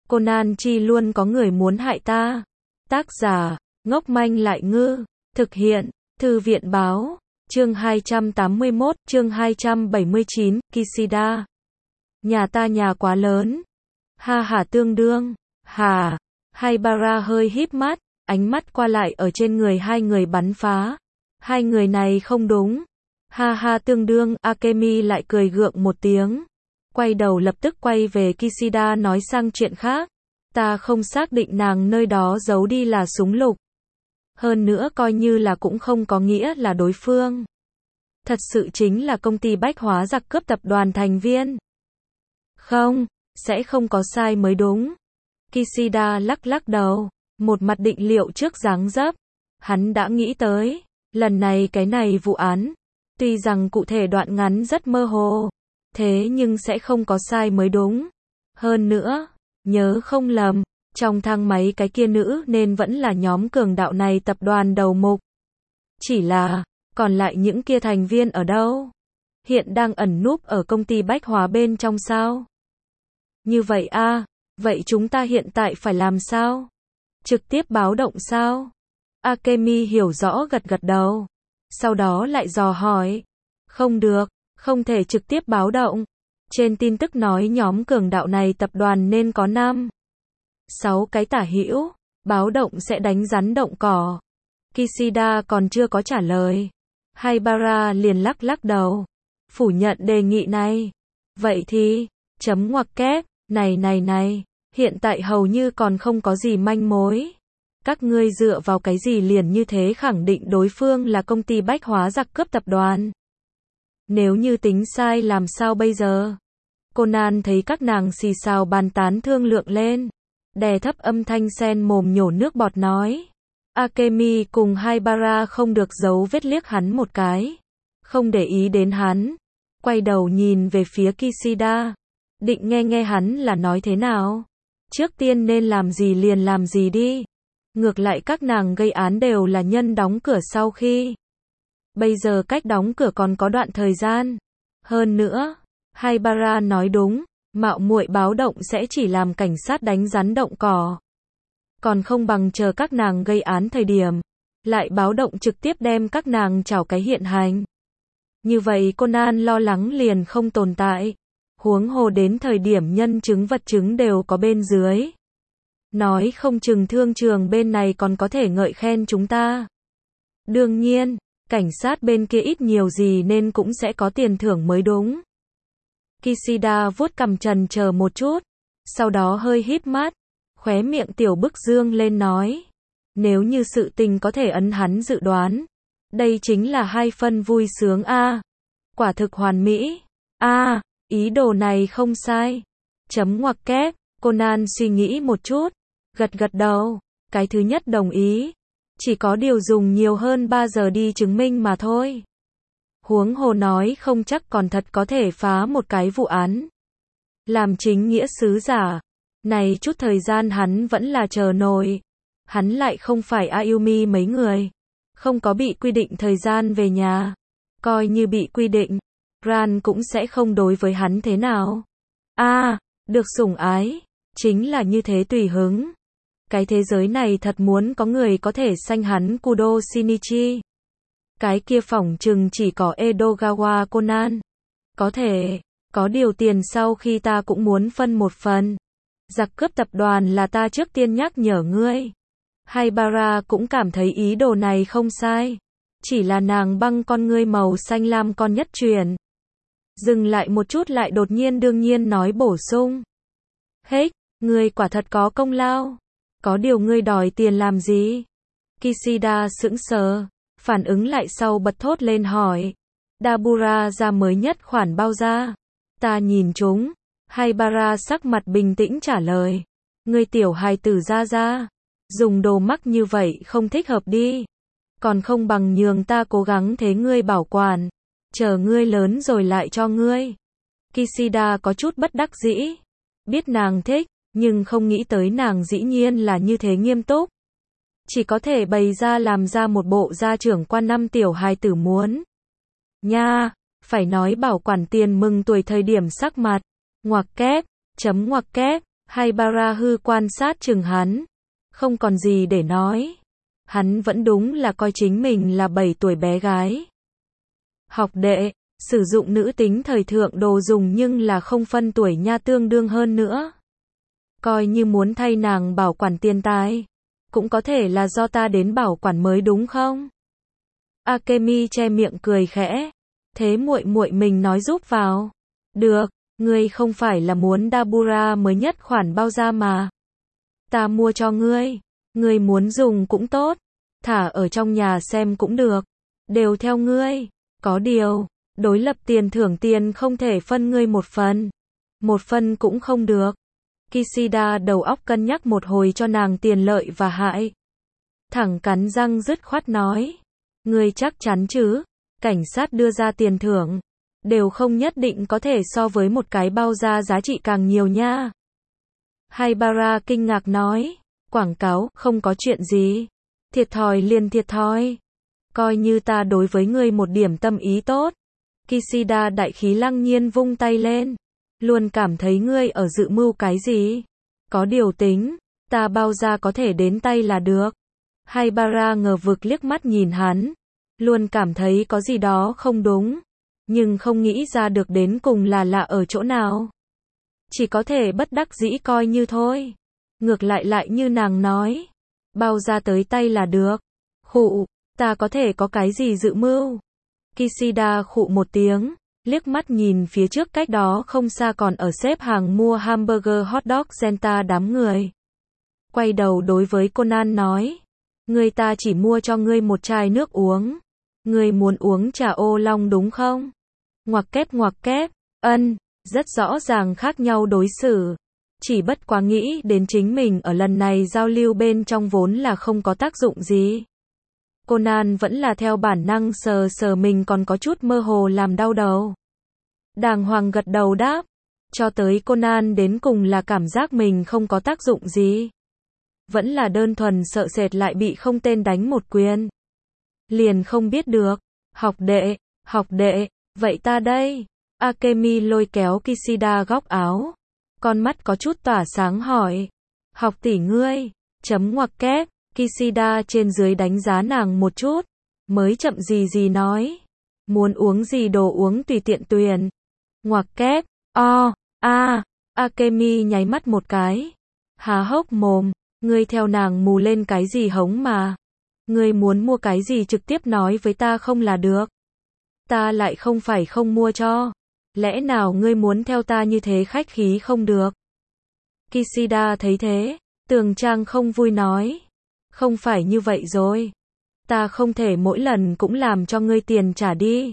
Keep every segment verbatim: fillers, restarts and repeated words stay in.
Conan chi luôn có người muốn hại ta. Tác giả, ngốc manh lại ngư. Thực hiện, Thư viện báo. Chương hai trăm tám mươi mốt, chương hai trăm bảy mươi chín, Kishida. Nhà ta nhà quá lớn. Ha hả tương đương. Hả. Haibara hơi híp mắt, ánh mắt qua lại ở trên người hai người bắn phá. Hai người này không đúng. Ha ha tương đương, Akemi lại cười gượng một tiếng. Quay đầu lập tức quay về Kishida nói sang chuyện khác. Ta không xác định nàng nơi đó giấu đi là súng lục. Hơn nữa coi như là cũng không có nghĩa là đối phương. Thật sự chính là công ty bách hóa giặc cướp tập đoàn thành viên. Không, sẽ không có sai mới đúng. Kishida lắc lắc đầu, một mặt định liệu trước dáng dấp. Hắn đã nghĩ tới, lần này cái này vụ án, tuy rằng cụ thể đoạn ngắn rất mơ hồ, thế nhưng sẽ không có sai mới đúng. Hơn nữa, nhớ không lầm, trong thang máy cái kia nữ nên vẫn là nhóm cường đạo này tập đoàn đầu mục. Chỉ là, còn lại những kia thành viên ở đâu? Hiện đang ẩn núp ở công ty bách hóa bên trong sao? Như vậy a, à, vậy chúng ta hiện tại phải làm sao? Trực tiếp báo động sao? Akemi hiểu rõ gật gật đầu. Sau đó lại dò hỏi. Không được, không thể trực tiếp báo động. Trên tin tức nói nhóm cường đạo này tập đoàn nên có năm, sáu cái tả hữu, báo động sẽ đánh rắn động cỏ. Kishida còn chưa có trả lời. Haibara liền lắc lắc đầu, phủ nhận đề nghị này. Vậy thì, chấm ngoặc kép, này này này, hiện tại hầu như còn không có gì manh mối. Các ngươi dựa vào cái gì liền như thế khẳng định đối phương là công ty bách hóa giặc cướp tập đoàn? Nếu như tính sai làm sao bây giờ? Conan thấy các nàng xì xào bàn tán thương lượng lên, đè thấp âm thanh sen mồm nhổ nước bọt nói. Akemi cùng Haibara không được giấu vết liếc hắn một cái, không để ý đến hắn, quay đầu nhìn về phía Kishida, định nghe nghe hắn là nói thế nào. Trước tiên nên làm gì liền làm gì đi. Ngược lại các nàng gây án đều là nhân đóng cửa sau khi. Bây giờ cách đóng cửa còn có đoạn thời gian. Hơn nữa, Haibara nói đúng, mạo muội báo động sẽ chỉ làm cảnh sát đánh rắn động cỏ. Còn không bằng chờ các nàng gây án thời điểm, lại báo động trực tiếp đem các nàng trảo cái hiện hành. Như vậy Conan lo lắng liền không tồn tại. Huống hồ đến thời điểm nhân chứng vật chứng đều có bên dưới. Nói không chừng thương trường bên này còn có thể ngợi khen chúng ta. Đương nhiên, cảnh sát bên kia ít nhiều gì nên cũng sẽ có tiền thưởng mới đúng. Kishida vuốt cằm trần chờ một chút, sau đó hơi híp mắt, khóe miệng tiểu bức dương lên nói. Nếu như sự tình có thể ấn hắn dự đoán, đây chính là hai phân vui sướng a. À, quả thực hoàn mỹ. A, à, ý đồ này không sai. Chấm ngoặc kép, Conan suy nghĩ một chút, gật gật đầu, cái thứ nhất đồng ý. Chỉ có điều dùng nhiều hơn ba giờ đi chứng minh mà thôi. Huống hồ nói không chắc còn thật có thể phá một cái vụ án. Làm chính nghĩa sứ giả, này chút thời gian hắn vẫn là chờ nổi. Hắn lại không phải Ayumi mấy người, không có bị quy định thời gian về nhà. Coi như bị quy định, Ran cũng sẽ không đối với hắn thế nào. A, à, được sủng ái, chính là như thế tùy hứng. Cái thế giới này thật muốn có người có thể sanh hắn Kudo Shinichi. Cái kia phỏng chừng chỉ có Edogawa Conan. Có thể, có điều tiền sau khi ta cũng muốn phân một phần. Giặc cướp tập đoàn là ta trước tiên nhắc nhở ngươi. Haibara cũng cảm thấy ý đồ này không sai. Chỉ là nàng băng con ngươi màu xanh lam con nhất truyền. Dừng lại một chút lại đột nhiên đương nhiên nói bổ sung. Hết, ngươi quả thật có công lao. Có điều ngươi đòi tiền làm gì? Kishida sững sờ, phản ứng lại sau bật thốt lên hỏi. Dabura ra mới nhất khoản bao ra? Ta nhìn chúng. Haibara sắc mặt bình tĩnh trả lời. Ngươi tiểu hài tử ra ra. Dùng đồ mắc như vậy không thích hợp đi. Còn không bằng nhường ta cố gắng thế ngươi bảo quản. Chờ ngươi lớn rồi lại cho ngươi. Kishida có chút bất đắc dĩ. Biết nàng thích, nhưng không nghĩ tới nàng dĩ nhiên là như thế nghiêm túc. Chỉ có thể bày ra làm ra một bộ gia trưởng quan năm tiểu hài tử muốn. Nha, phải nói bảo quản tiền mừng tuổi thời điểm sắc mặt. Ngoặc kép, chấm ngoặc kép, Haibara quan sát chừng hắn. Không còn gì để nói. Hắn vẫn đúng là coi chính mình là bảy tuổi bé gái. Học đệ, sử dụng nữ tính thời thượng đồ dùng nhưng là không phân tuổi nha, tương đương hơn nữa. Coi như muốn thay nàng bảo quản tiền tài. Cũng có thể là do ta đến bảo quản mới đúng không? Akemi che miệng cười khẽ. Thế muội muội mình nói giúp vào. Được, ngươi không phải là muốn Dabura mới nhất khoản bao da mà. Ta mua cho ngươi. Ngươi muốn dùng cũng tốt. Thả ở trong nhà xem cũng được. Đều theo ngươi. Có điều, đối lập tiền thưởng tiền không thể phân ngươi một phần. Một phần cũng không được. Kishida đầu óc cân nhắc một hồi cho nàng tiền lợi và hại. Thẳng cắn răng dứt khoát nói. Ngươi chắc chắn chứ? Cảnh sát đưa ra tiền thưởng. Đều không nhất định có thể so với một cái bao da giá trị càng nhiều nha. Haibara kinh ngạc nói. Quảng cáo, không có chuyện gì. Thiệt thòi liền thiệt thòi. Coi như ta đối với ngươi một điểm tâm ý tốt. Kishida đại khí lăng nhiên vung tay lên. Luôn cảm thấy ngươi ở dự mưu cái gì. Có điều tính, ta bao ra có thể đến tay là được. Haibara ngờ vực liếc mắt nhìn hắn. Luôn cảm thấy có gì đó không đúng. Nhưng không nghĩ ra được đến cùng là lạ ở chỗ nào. Chỉ có thể bất đắc dĩ coi như thôi. Ngược lại lại như nàng nói. Bao ra tới tay là được. Khụ, ta có thể có cái gì dự mưu. Kishida khụ một tiếng. Liếc mắt nhìn phía trước cách đó không xa còn ở xếp hàng mua hamburger hot dog Genta đám người. Quay đầu đối với Conan nói. Người ta chỉ mua cho ngươi một chai nước uống. Ngươi muốn uống trà ô long đúng không? Ngoặc kép ngoặc kép, ân, rất rõ ràng khác nhau đối xử. Chỉ bất quá nghĩ đến chính mình ở lần này giao lưu bên trong vốn là không có tác dụng gì. Conan vẫn là theo bản năng sờ sờ mình còn có chút mơ hồ làm đau đầu. Đàng hoàng gật đầu đáp. Cho tới Conan đến cùng là cảm giác mình không có tác dụng gì. Vẫn là đơn thuần sợ sệt lại bị không tên đánh một quyền. Liền không biết được. Học đệ, học đệ, vậy ta đây. Akemi lôi kéo Kishida góc áo. Con mắt có chút tỏa sáng hỏi. Học tỷ ngươi. Chấm ngoặc kép. Kishida trên dưới đánh giá nàng một chút. Mới chậm gì gì nói. Muốn uống gì đồ uống tùy tiện tuyển. Ngoặc kép. O, a. Akemi nháy mắt một cái. Há hốc mồm. Ngươi theo nàng mù lên cái gì hống mà. Ngươi muốn mua cái gì trực tiếp nói với ta không là được. Ta lại không phải không mua cho. Lẽ nào ngươi muốn theo ta như thế khách khí không được. Kishida thấy thế. Tường Trang không vui nói. Không phải như vậy rồi. Ta không thể mỗi lần cũng làm cho ngươi tiền trả đi.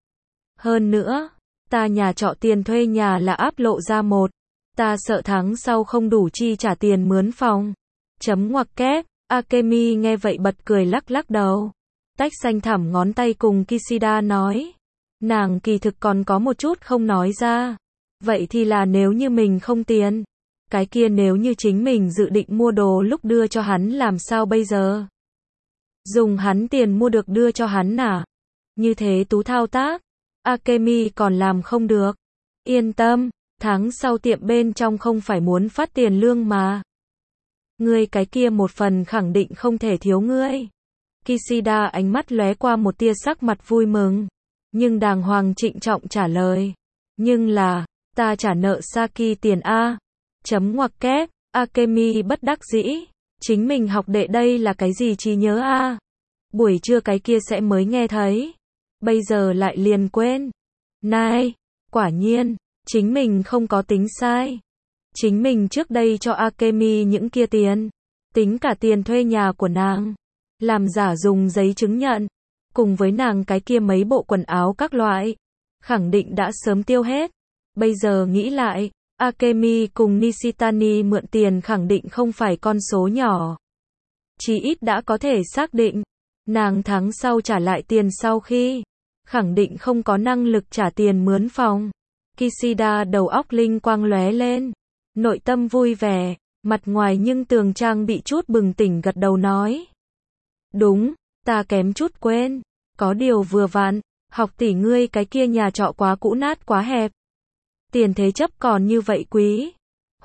Hơn nữa, ta nhà trọ tiền thuê nhà là áp lộ ra một. Ta sợ tháng sau không đủ chi trả tiền mướn phòng. Chấm ngoặc kép. Akemi nghe vậy bật cười lắc lắc đầu. Tách xanh thẳm ngón tay cùng Kishida nói. Nàng kỳ thực còn có một chút không nói ra. Vậy thì là nếu như mình không tiền. Cái kia nếu như chính mình dự định mua đồ lúc đưa cho hắn làm sao bây giờ? Dùng hắn tiền mua được đưa cho hắn à? Như thế tú thao tác. Akemi còn làm không được. Yên tâm, tháng sau tiệm bên trong không phải muốn phát tiền lương mà. Ngươi cái kia một phần khẳng định không thể thiếu ngươi. Kishida ánh mắt lóe qua một tia sắc mặt vui mừng. Nhưng đàng hoàng trịnh trọng trả lời. Nhưng là, ta trả nợ Saki tiền A. Chấm ngoặc kép, Akemi bất đắc dĩ. Chính mình học đệ đây là cái gì trí nhớ A. Buổi trưa cái kia sẽ mới nghe thấy. Bây giờ lại liền quên. Này, quả nhiên, chính mình không có tính sai. Chính mình trước đây cho Akemi những kia tiền. Tính cả tiền thuê nhà của nàng. Làm giả dùng giấy chứng nhận. Cùng với nàng cái kia mấy bộ quần áo các loại. Khẳng định đã sớm tiêu hết. Bây giờ nghĩ lại, Akemi cùng Nishitani mượn tiền khẳng định không phải con số nhỏ. Chí ít đã có thể xác định. Nàng tháng sau trả lại tiền sau khi. Khẳng định không có năng lực trả tiền mướn phòng. Kishida đầu óc linh quang lóe lên. Nội tâm vui vẻ. Mặt ngoài nhưng Tường Trang bị chút bừng tỉnh gật đầu nói. Đúng, ta kém chút quên. Có điều vừa vặn, học tỷ ngươi cái kia nhà trọ quá cũ nát quá hẹp. Tiền thế chấp còn như vậy quý.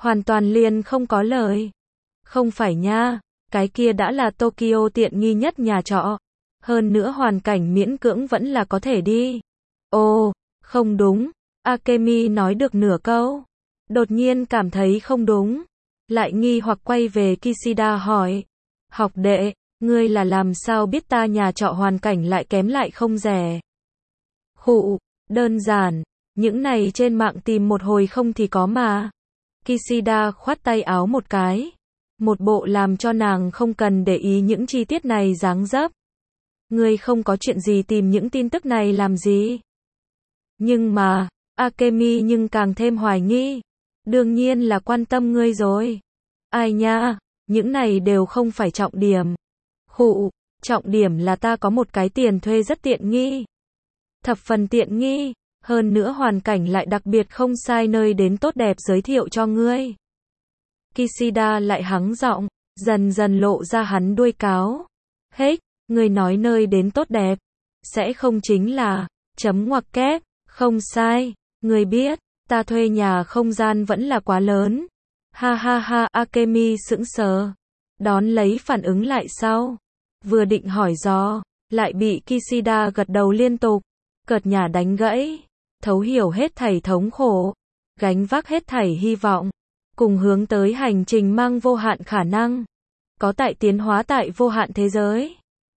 Hoàn toàn liền không có lời. Không phải nha, cái kia đã là Tokyo tiện nghi nhất nhà trọ. Hơn nữa hoàn cảnh miễn cưỡng vẫn là có thể đi. Ồ, không đúng. Akemi nói được nửa câu. Đột nhiên cảm thấy không đúng. Lại nghi hoặc quay về Kishida hỏi. Học đệ, ngươi là làm sao biết ta nhà trọ hoàn cảnh lại kém lại không rẻ? Khụ, đơn giản. Những này trên mạng tìm một hồi không thì có mà. Kishida khoát tay áo một cái. Một bộ làm cho nàng không cần để ý những chi tiết này dáng dấp. Ngươi không có chuyện gì tìm những tin tức này làm gì? Nhưng mà, Akemi nhưng càng thêm hoài nghi. Đương nhiên là quan tâm ngươi rồi. Ai nha, những này đều không phải trọng điểm. Khụ, trọng điểm là ta có một cái tiền thuê rất tiện nghi. Thập phần tiện nghi, hơn nữa hoàn cảnh lại đặc biệt không sai nơi đến tốt đẹp giới thiệu cho ngươi. Kishida lại hắng giọng, dần dần lộ ra hắn đuôi cáo. Hết, ngươi nói nơi đến tốt đẹp, sẽ không chính là, chấm ngoặc kép, không sai, ngươi biết, ta thuê nhà không gian vẫn là quá lớn. Ha ha ha, Akemi sững sờ, đón lấy phản ứng lại sau. Vừa định hỏi do, lại bị Kishida gật đầu liên tục, cợt nhả đánh gãy, thấu hiểu hết thảy thống khổ, gánh vác hết thảy hy vọng, cùng hướng tới hành trình mang vô hạn khả năng, có tại tiến hóa tại vô hạn thế giới.